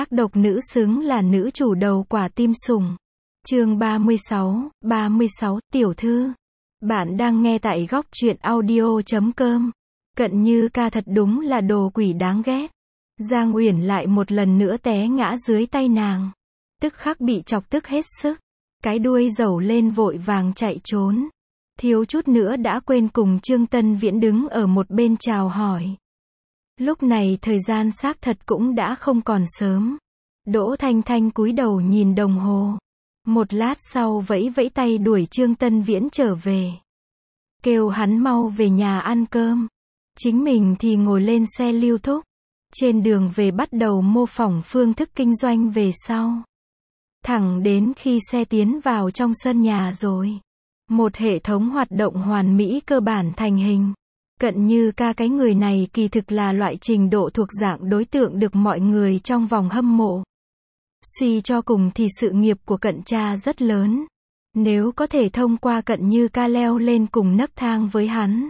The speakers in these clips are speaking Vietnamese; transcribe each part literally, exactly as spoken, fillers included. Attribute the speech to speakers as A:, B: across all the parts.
A: ác độc nữ xứng là nữ chủ đầu quả tim sủng. Chương ba mươi sáu, ba mươi sáu, tiểu thư. Bạn đang nghe tại góc truyện audio chấm com. Cận Như Ca thật đúng là đồ quỷ đáng ghét. Giang Uyển lại một lần nữa té ngã dưới tay nàng. Tức khắc bị chọc tức hết sức. Cái đuôi rẩu lên vội vàng chạy trốn. Thiếu chút nữa đã quên cùng Trương Tân Viễn đứng ở một bên chào hỏi. Lúc này thời gian xác thật cũng đã không còn sớm. Đỗ Thanh Thanh cúi đầu nhìn đồng hồ. Một lát sau vẫy vẫy tay đuổi Trương Tân Viễn trở về. Kêu hắn mau về nhà ăn cơm. Chính mình thì ngồi lên xe lưu thúc. Trên đường về bắt đầu mô phỏng phương thức kinh doanh về sau. Thẳng đến khi xe tiến vào trong sân nhà rồi. Một hệ thống hoạt động hoàn mỹ cơ bản thành hình. Cận Như Ca cái người này kỳ thực là loại trình độ thuộc dạng đối tượng được mọi người trong vòng hâm mộ. Suy cho cùng thì sự nghiệp của Cận cha rất lớn. Nếu có thể thông qua Cận Như Ca leo lên cùng nấc thang với hắn,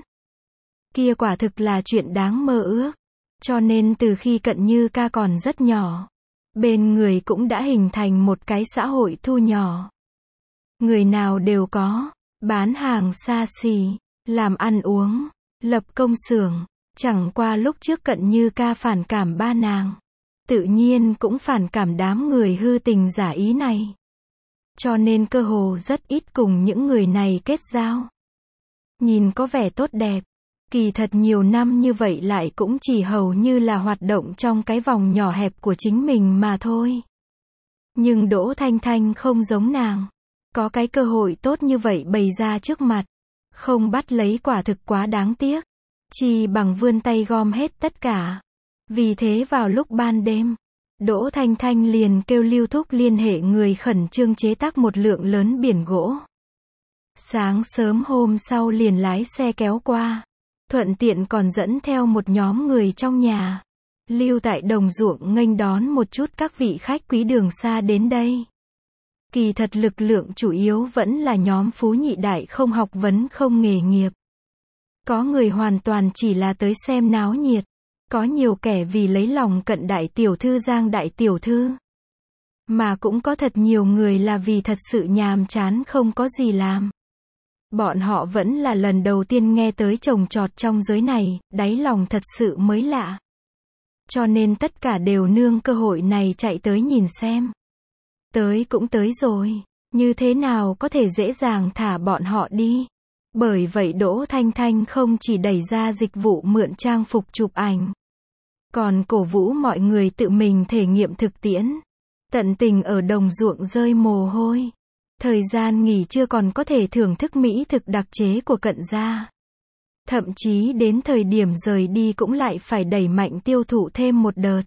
A: kia quả thực là chuyện đáng mơ ước. Cho nên từ khi Cận Như Ca còn rất nhỏ, bên người cũng đã hình thành một cái xã hội thu nhỏ. Người nào đều có, bán hàng xa xỉ, làm ăn uống, lập công xưởng. Chẳng qua lúc trước Cận Như Ca phản cảm ba nàng, tự nhiên cũng phản cảm đám người hư tình giả ý này. Cho nên cơ hồ rất ít cùng những người này kết giao. Nhìn có vẻ tốt đẹp, kỳ thật nhiều năm như vậy lại cũng chỉ hầu như là hoạt động trong cái vòng nhỏ hẹp của chính mình mà thôi. Nhưng Đỗ Thanh Thanh không giống nàng. Có cái cơ hội tốt như vậy bày ra trước mặt. Không bắt lấy quả thực quá đáng tiếc. Chỉ bằng vươn tay gom hết tất cả. Vì thế vào lúc ban đêm, Đỗ Thanh Thanh liền kêu Lưu Thúc liên hệ người khẩn trương chế tác một lượng lớn biển gỗ. Sáng sớm hôm sau liền lái xe kéo qua. Thuận tiện còn dẫn theo một nhóm người trong nhà. Lưu tại đồng ruộng nghênh đón một chút các vị khách quý đường xa đến đây. Kỳ thật lực lượng chủ yếu vẫn là nhóm phú nhị đại không học vấn không nghề nghiệp. Có người hoàn toàn chỉ là tới xem náo nhiệt. Có nhiều kẻ vì lấy lòng Cận đại tiểu thư Giang đại tiểu thư. Mà cũng có thật nhiều người là vì thật sự nhàm chán không có gì làm. Bọn họ vẫn là lần đầu tiên nghe tới trồng trọt trong giới này, đáy lòng thật sự mới lạ. Cho nên tất cả đều nương cơ hội này chạy tới nhìn xem. Tới cũng tới rồi, như thế nào có thể dễ dàng thả bọn họ đi. Bởi vậy Đỗ Thanh Thanh không chỉ đẩy ra dịch vụ mượn trang phục chụp ảnh, còn cổ vũ mọi người tự mình thể nghiệm thực tiễn. Tận tình ở đồng ruộng rơi mồ hôi. Thời gian nghỉ trưa còn có thể thưởng thức mỹ thực đặc chế của Cận gia. Thậm chí đến thời điểm rời đi cũng lại phải đẩy mạnh tiêu thụ thêm một đợt.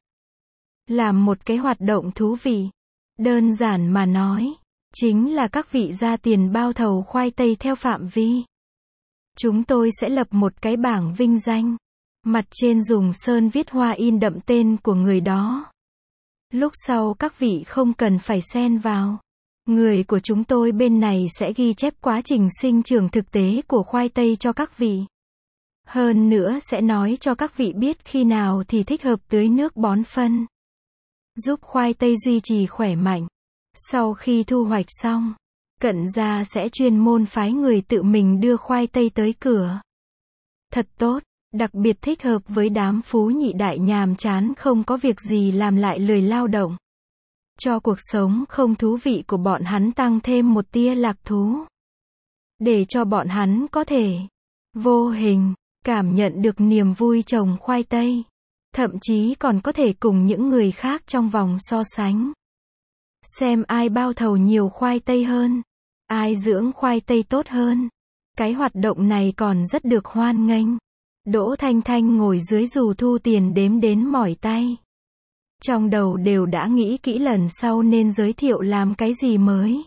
A: Làm một cái hoạt động thú vị. Đơn giản mà nói, chính là các vị ra tiền bao thầu khoai tây theo phạm vi. Chúng tôi sẽ lập một cái bảng vinh danh. Mặt trên dùng sơn viết hoa in đậm tên của người đó. Lúc sau các vị không cần phải xen vào. Người của chúng tôi bên này sẽ ghi chép quá trình sinh trưởng thực tế của khoai tây cho các vị. Hơn nữa sẽ nói cho các vị biết khi nào thì thích hợp tưới nước bón phân. Giúp khoai tây duy trì khỏe mạnh. Sau khi thu hoạch xong, Cận gia sẽ chuyên môn phái người tự mình đưa khoai tây tới cửa. Thật tốt, đặc biệt thích hợp với đám phú nhị đại nhàm chán không có việc gì làm lại lười lao động. Cho cuộc sống không thú vị của bọn hắn tăng thêm một tia lạc thú. Để cho bọn hắn có thể, vô hình, cảm nhận được niềm vui trồng khoai tây. Thậm chí còn có thể cùng những người khác trong vòng so sánh. Xem ai bao thầu nhiều khoai tây hơn. Ai dưỡng khoai tây tốt hơn. Cái hoạt động này còn rất được hoan nghênh. Đỗ Thanh Thanh ngồi dưới dù thu tiền đếm đến mỏi tay. Trong đầu đều đã nghĩ kỹ lần sau nên giới thiệu làm cái gì mới.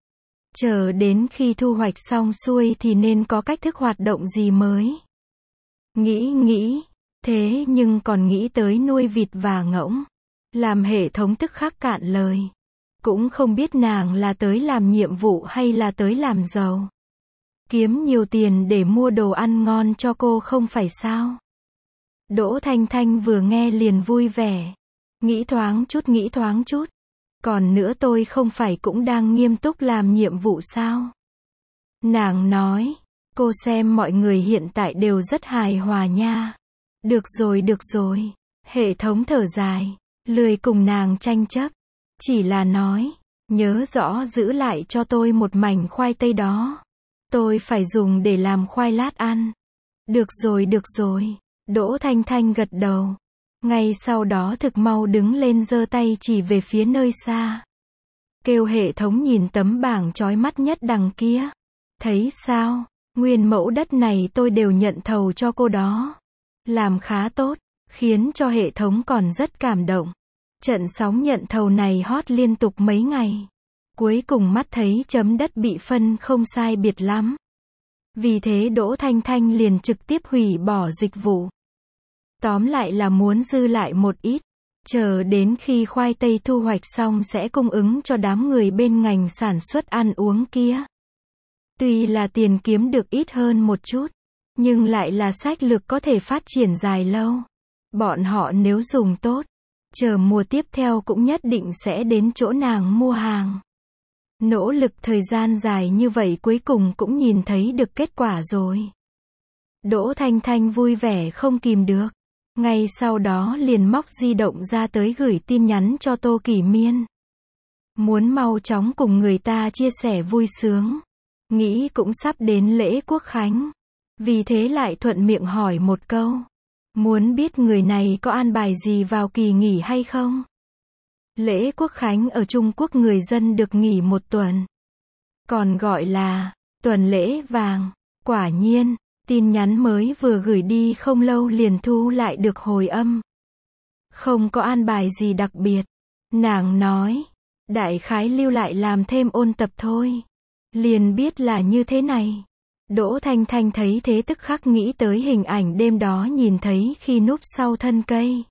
A: Chờ đến khi thu hoạch xong xuôi thì nên có cách thức hoạt động gì mới. Nghĩ nghĩ, thế nhưng còn nghĩ tới nuôi vịt và ngỗng. Làm hệ thống tức khắc cạn lời. Cũng không biết nàng là tới làm nhiệm vụ hay là tới làm giàu. Kiếm nhiều tiền để mua đồ ăn ngon cho cô không phải sao. Đỗ Thanh Thanh vừa nghe liền vui vẻ. Nghĩ thoáng chút nghĩ thoáng chút. Còn nữa tôi không phải cũng đang nghiêm túc làm nhiệm vụ sao? Nàng nói, cô xem mọi người hiện tại đều rất hài hòa nha. Được rồi được rồi. Hệ thống thở dài, lười cùng nàng tranh chấp. Chỉ là nói, nhớ rõ giữ lại cho tôi một mảnh khoai tây đó. Tôi phải dùng để làm khoai lát ăn. Được rồi được rồi. Đỗ Thanh Thanh gật đầu. Ngay sau đó thực mau đứng lên giơ tay chỉ về phía nơi xa. Kêu hệ thống nhìn tấm bảng chói mắt nhất đằng kia. Thấy sao, nguyên mẫu đất này tôi đều nhận thầu cho cô đó. Làm khá tốt, khiến cho hệ thống còn rất cảm động. Trận sóng nhận thầu này hot liên tục mấy ngày. Cuối cùng mắt thấy chấm đất bị phân không sai biệt lắm. Vì thế Đỗ Thanh Thanh liền trực tiếp hủy bỏ dịch vụ. Tóm lại là muốn dư lại một ít. Chờ đến khi khoai tây thu hoạch xong sẽ cung ứng cho đám người bên ngành sản xuất ăn uống kia. Tuy là tiền kiếm được ít hơn một chút, nhưng lại là sách lược có thể phát triển dài lâu. Bọn họ nếu dùng tốt, chờ mùa tiếp theo cũng nhất định sẽ đến chỗ nàng mua hàng. Nỗ lực thời gian dài như vậy cuối cùng cũng nhìn thấy được kết quả rồi. Đỗ Thanh Thanh vui vẻ không kìm được. Ngay sau đó liền móc di động ra tới gửi tin nhắn cho Tô Kỷ Miên. Muốn mau chóng cùng người ta chia sẻ vui sướng. Nghĩ cũng sắp đến lễ Quốc Khánh. Vì thế lại thuận miệng hỏi một câu. Muốn biết người này có an bài gì vào kỳ nghỉ hay không? Lễ Quốc Khánh ở Trung Quốc người dân được nghỉ một tuần. Còn gọi là tuần lễ vàng. Quả nhiên, tin nhắn mới vừa gửi đi không lâu liền thu lại được hồi âm. Không có an bài gì đặc biệt. Nàng nói, đại khái lưu lại làm thêm ôn tập thôi. Liền biết là như thế này. Đỗ Thanh Thanh thấy thế tức khắc nghĩ tới hình ảnh đêm đó nhìn thấy khi núp sau thân cây.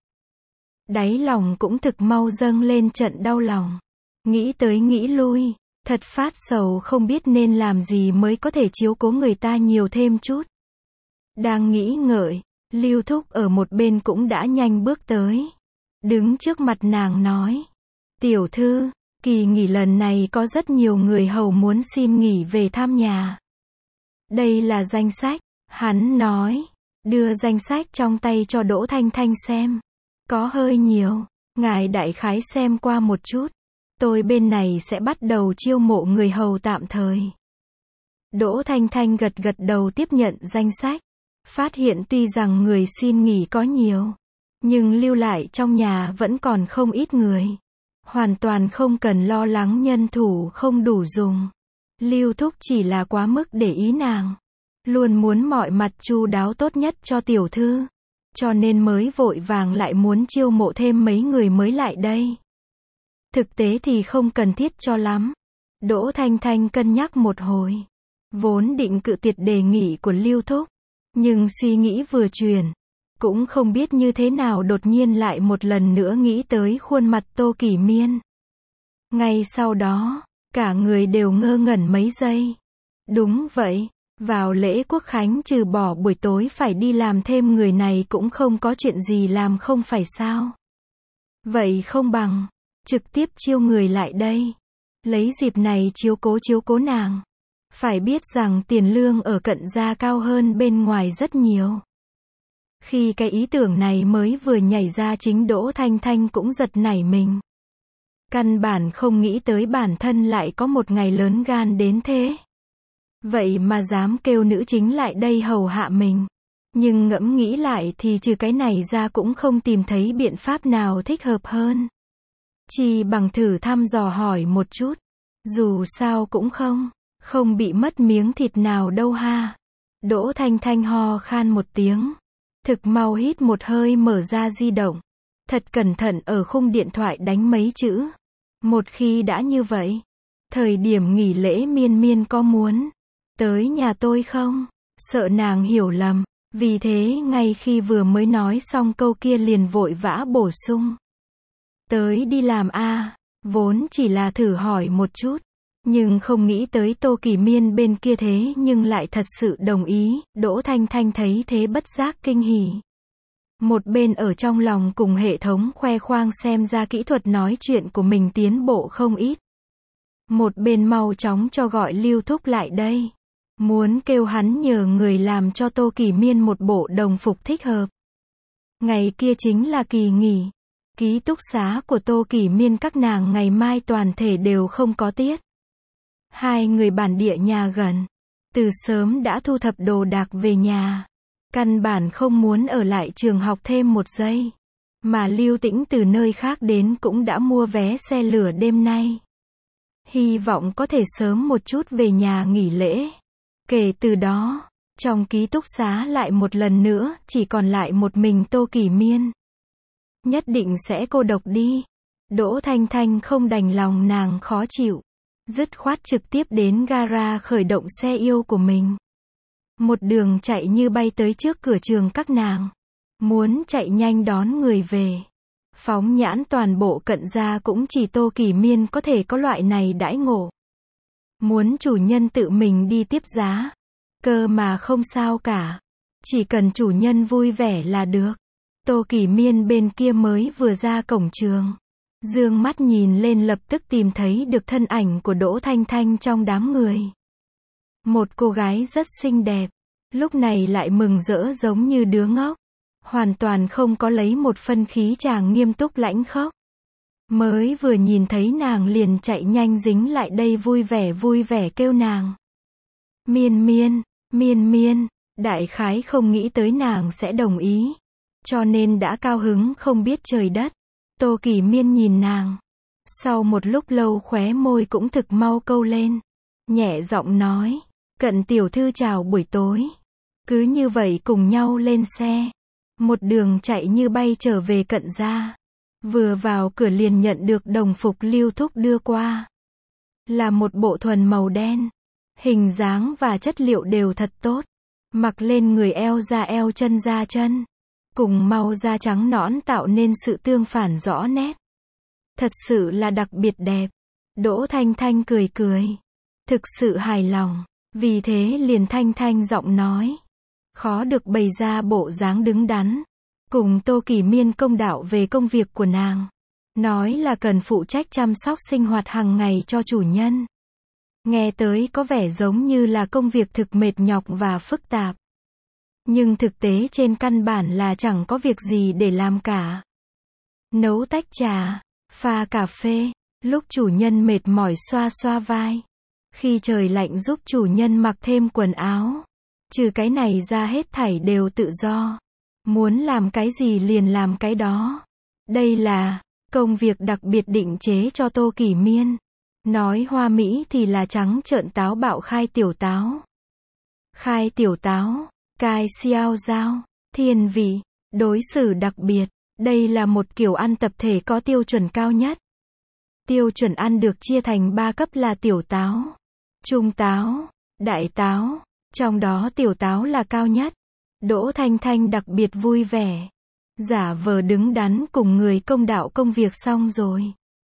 A: Đáy lòng cũng thực mau dâng lên trận đau lòng. Nghĩ tới nghĩ lui, thật phát sầu không biết nên làm gì mới có thể chiếu cố người ta nhiều thêm chút. Đang nghĩ ngợi, Lưu Thúc ở một bên cũng đã nhanh bước tới. Đứng trước mặt nàng nói. Tiểu thư, kỳ nghỉ lần này có rất nhiều người hầu muốn xin nghỉ về thăm nhà. Đây là danh sách, hắn nói. Đưa danh sách trong tay cho Đỗ Thanh Thanh xem. Có hơi nhiều, ngài đại khái xem qua một chút. Tôi bên này sẽ bắt đầu chiêu mộ người hầu tạm thời. Đỗ Thanh Thanh gật gật đầu tiếp nhận danh sách. Phát hiện tuy rằng người xin nghỉ có nhiều, nhưng lưu lại trong nhà vẫn còn không ít người. Hoàn toàn không cần lo lắng nhân thủ không đủ dùng. Lưu Thúc chỉ là quá mức để ý nàng. Luôn muốn mọi mặt chu đáo tốt nhất cho tiểu thư. Cho nên mới vội vàng lại muốn chiêu mộ thêm mấy người mới lại đây. Thực tế thì không cần thiết cho lắm. Đỗ Thanh Thanh cân nhắc một hồi. Vốn định cự tuyệt đề nghị của Lưu Thúc. Nhưng suy nghĩ vừa chuyển. Cũng không biết như thế nào đột nhiên lại một lần nữa nghĩ tới khuôn mặt Tô Kỷ Miên. Ngay sau đó, cả người đều ngơ ngẩn mấy giây. Đúng vậy, vào lễ Quốc Khánh trừ bỏ buổi tối phải đi làm thêm người này cũng không có chuyện gì làm không phải sao. Vậy không bằng, trực tiếp chiêu người lại đây. Lấy dịp này chiếu cố chiếu cố nàng. Phải biết rằng tiền lương ở Cận Gia cao hơn bên ngoài rất nhiều. Khi cái ý tưởng này mới vừa nhảy ra chính Đỗ Thanh Thanh cũng giật nảy mình. Căn bản không nghĩ tới bản thân lại có một ngày lớn gan đến thế. Vậy mà dám kêu nữ chính lại đây hầu hạ mình. Nhưng ngẫm nghĩ lại thì trừ cái này ra cũng không tìm thấy biện pháp nào thích hợp hơn. Chỉ bằng thử thăm dò hỏi một chút. Dù sao cũng không, không bị mất miếng thịt nào đâu ha. Đỗ Thanh Thanh ho khan một tiếng. Thực mau hít một hơi mở ra di động. Thật cẩn thận ở khung điện thoại đánh mấy chữ. Một khi đã như vậy, thời điểm nghỉ lễ Miên Miên có muốn tới nhà tôi không? Sợ nàng hiểu lầm. Vì thế ngay khi vừa mới nói xong câu kia liền vội vã bổ sung. Tới đi làm a. Vốn chỉ là thử hỏi một chút. Nhưng không nghĩ tới Tô Kỷ Miên bên kia thế nhưng lại thật sự đồng ý. Đỗ Thanh Thanh thấy thế bất giác kinh hỉ. Một bên ở trong lòng cùng hệ thống khoe khoang xem ra kỹ thuật nói chuyện của mình tiến bộ không ít. Một bên mau chóng cho gọi Lưu Thúc lại đây. Muốn kêu hắn nhờ người làm cho Tô Kỳ Miên một bộ đồng phục thích hợp. Ngày kia chính là kỳ nghỉ. Ký túc xá của Tô Kỳ Miên các nàng ngày mai toàn thể đều không có tiết. Hai người bản địa nhà gần. Từ sớm đã thu thập đồ đạc về nhà. Căn bản không muốn ở lại trường học thêm một giây. Mà Lưu Tĩnh từ nơi khác đến cũng đã mua vé xe lửa đêm nay. Hy vọng có thể sớm một chút về nhà nghỉ lễ. Kể từ đó, trong ký túc xá lại một lần nữa, chỉ còn lại một mình Tô Kỳ Miên. Nhất định sẽ cô độc đi. Đỗ Thanh Thanh không đành lòng nàng khó chịu. Dứt khoát trực tiếp đến gara khởi động xe yêu của mình. Một đường chạy như bay tới trước cửa trường các nàng. Muốn chạy nhanh đón người về. Phóng nhãn toàn bộ Cận gia cũng chỉ Tô Kỳ Miên có thể có loại này đãi ngộ. Muốn chủ nhân tự mình đi tiếp giá. Cơ mà không sao cả. Chỉ cần chủ nhân vui vẻ là được. Tô Kỳ Miên bên kia mới vừa ra cổng trường. Dương mắt nhìn lên lập tức tìm thấy được thân ảnh của Đỗ Thanh Thanh trong đám người. Một cô gái rất xinh đẹp. Lúc này lại mừng rỡ giống như đứa ngốc. Hoàn toàn không có lấy một phân khí chàng nghiêm túc lãnh khốc. Mới vừa nhìn thấy nàng liền chạy nhanh dính lại đây vui vẻ vui vẻ kêu nàng. Miên miên, miên miên, đại khái không nghĩ tới nàng sẽ đồng ý. Cho nên đã cao hứng không biết trời đất. Tô Kỳ Miên nhìn nàng. Sau một lúc lâu khóe môi cũng thực mau câu lên. Nhẹ giọng nói. Cận tiểu thư chào buổi tối. Cứ như vậy cùng nhau lên xe. Một đường chạy như bay trở về Cận gia. Vừa vào cửa liền nhận được đồng phục Lưu Thúc đưa qua. Là một bộ thuần màu đen. Hình dáng và chất liệu đều thật tốt. Mặc lên người eo ra eo chân ra chân. Cùng màu da trắng nõn tạo nên sự tương phản rõ nét. Thật sự là đặc biệt đẹp. Đỗ Thanh Thanh cười cười. Thực sự hài lòng. Vì thế liền thanh thanh giọng nói. Khó được bày ra bộ dáng đứng đắn. Cùng Tô Kỳ Miên công đạo về công việc của nàng. Nói là cần phụ trách chăm sóc sinh hoạt hàng ngày cho chủ nhân. Nghe tới có vẻ giống như là công việc thực mệt nhọc và phức tạp. Nhưng thực tế trên căn bản là chẳng có việc gì để làm cả. Nấu tách trà, pha cà phê, lúc chủ nhân mệt mỏi xoa xoa vai. Khi trời lạnh giúp chủ nhân mặc thêm quần áo. Trừ cái này ra hết thảy đều tự do. Muốn làm cái gì liền làm cái đó. Đây là công việc đặc biệt định chế cho Tô Kỳ Miên. Nói hoa mỹ thì là trắng trợn táo bạo khai tiểu táo. Khai tiểu táo, cai xiao dao, thiên vị, đối xử đặc biệt. Đây là một kiểu ăn tập thể có tiêu chuẩn cao nhất. Tiêu chuẩn ăn được chia thành ba cấp là tiểu táo, trung táo, đại táo. Trong đó tiểu táo là cao nhất. Đỗ Thanh Thanh đặc biệt vui vẻ. Giả vờ đứng đắn cùng người công đạo công việc xong rồi.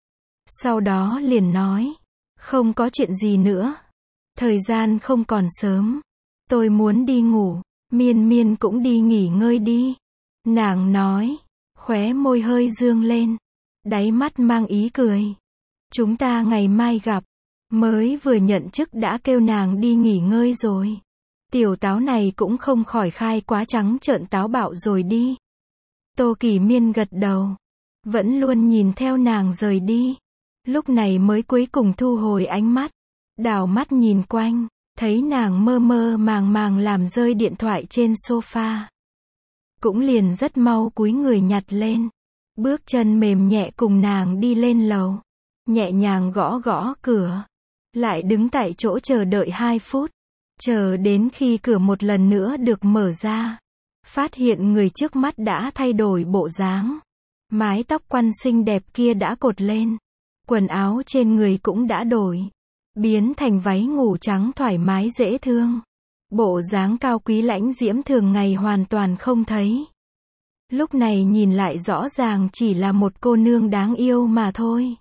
A: Sau đó liền nói. Không có chuyện gì nữa. Thời gian không còn sớm. Tôi muốn đi ngủ. Miên miên cũng đi nghỉ ngơi đi. Nàng nói. Khóe môi hơi dương lên. Đáy mắt mang ý cười. Chúng ta ngày mai gặp. Mới vừa nhận chức đã kêu nàng đi nghỉ ngơi rồi. Tiểu táo này cũng không khỏi khai quá trắng trợn táo bạo rồi đi. Tô Kỳ Miên gật đầu. Vẫn luôn nhìn theo nàng rời đi. Lúc này mới cuối cùng thu hồi ánh mắt. Đảo mắt nhìn quanh. Thấy nàng mơ mơ màng màng làm rơi điện thoại trên sofa. Cũng liền rất mau cúi người nhặt lên. Bước chân mềm nhẹ cùng nàng đi lên lầu. Nhẹ nhàng gõ gõ cửa. Lại đứng tại chỗ chờ đợi hai phút. Chờ đến khi cửa một lần nữa được mở ra. Phát hiện người trước mắt đã thay đổi bộ dáng. Mái tóc quăn xinh đẹp kia đã cột lên. Quần áo trên người cũng đã đổi. Biến thành váy ngủ trắng thoải mái dễ thương. Bộ dáng cao quý lãnh diễm thường ngày hoàn toàn không thấy. Lúc này nhìn lại rõ ràng chỉ là một cô nương đáng yêu mà thôi.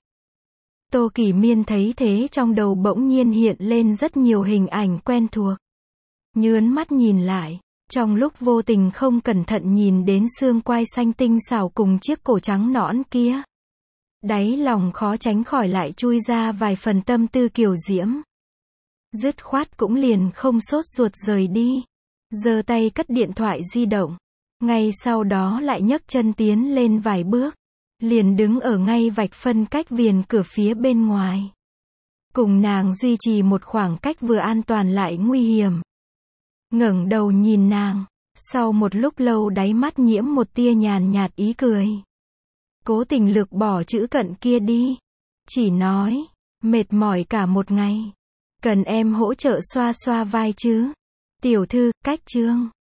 A: Tô Kỳ Miên thấy thế trong đầu bỗng nhiên hiện lên rất nhiều hình ảnh quen thuộc. Nhớn mắt nhìn lại, Trong lúc vô tình không cẩn thận nhìn đến xương quai xanh tinh xảo cùng chiếc cổ trắng nõn kia, đáy lòng khó tránh khỏi lại chui ra vài phần tâm tư kiều diễm. Dứt khoát cũng liền không sốt ruột rời đi, giơ tay cất điện thoại di động, ngay sau đó lại nhấc chân tiến lên vài bước, liền đứng ở ngay vạch phân cách viền cửa phía bên ngoài, cùng nàng duy trì một khoảng cách vừa an toàn lại nguy hiểm. Ngẩng đầu nhìn nàng, sau một lúc lâu đáy mắt nhiễm một tia nhàn nhạt ý cười. Cố tình lược bỏ chữ cận kia đi, chỉ nói, mệt mỏi cả một ngày, cần em hỗ trợ xoa xoa vai chứ. Tiểu thư, cách chương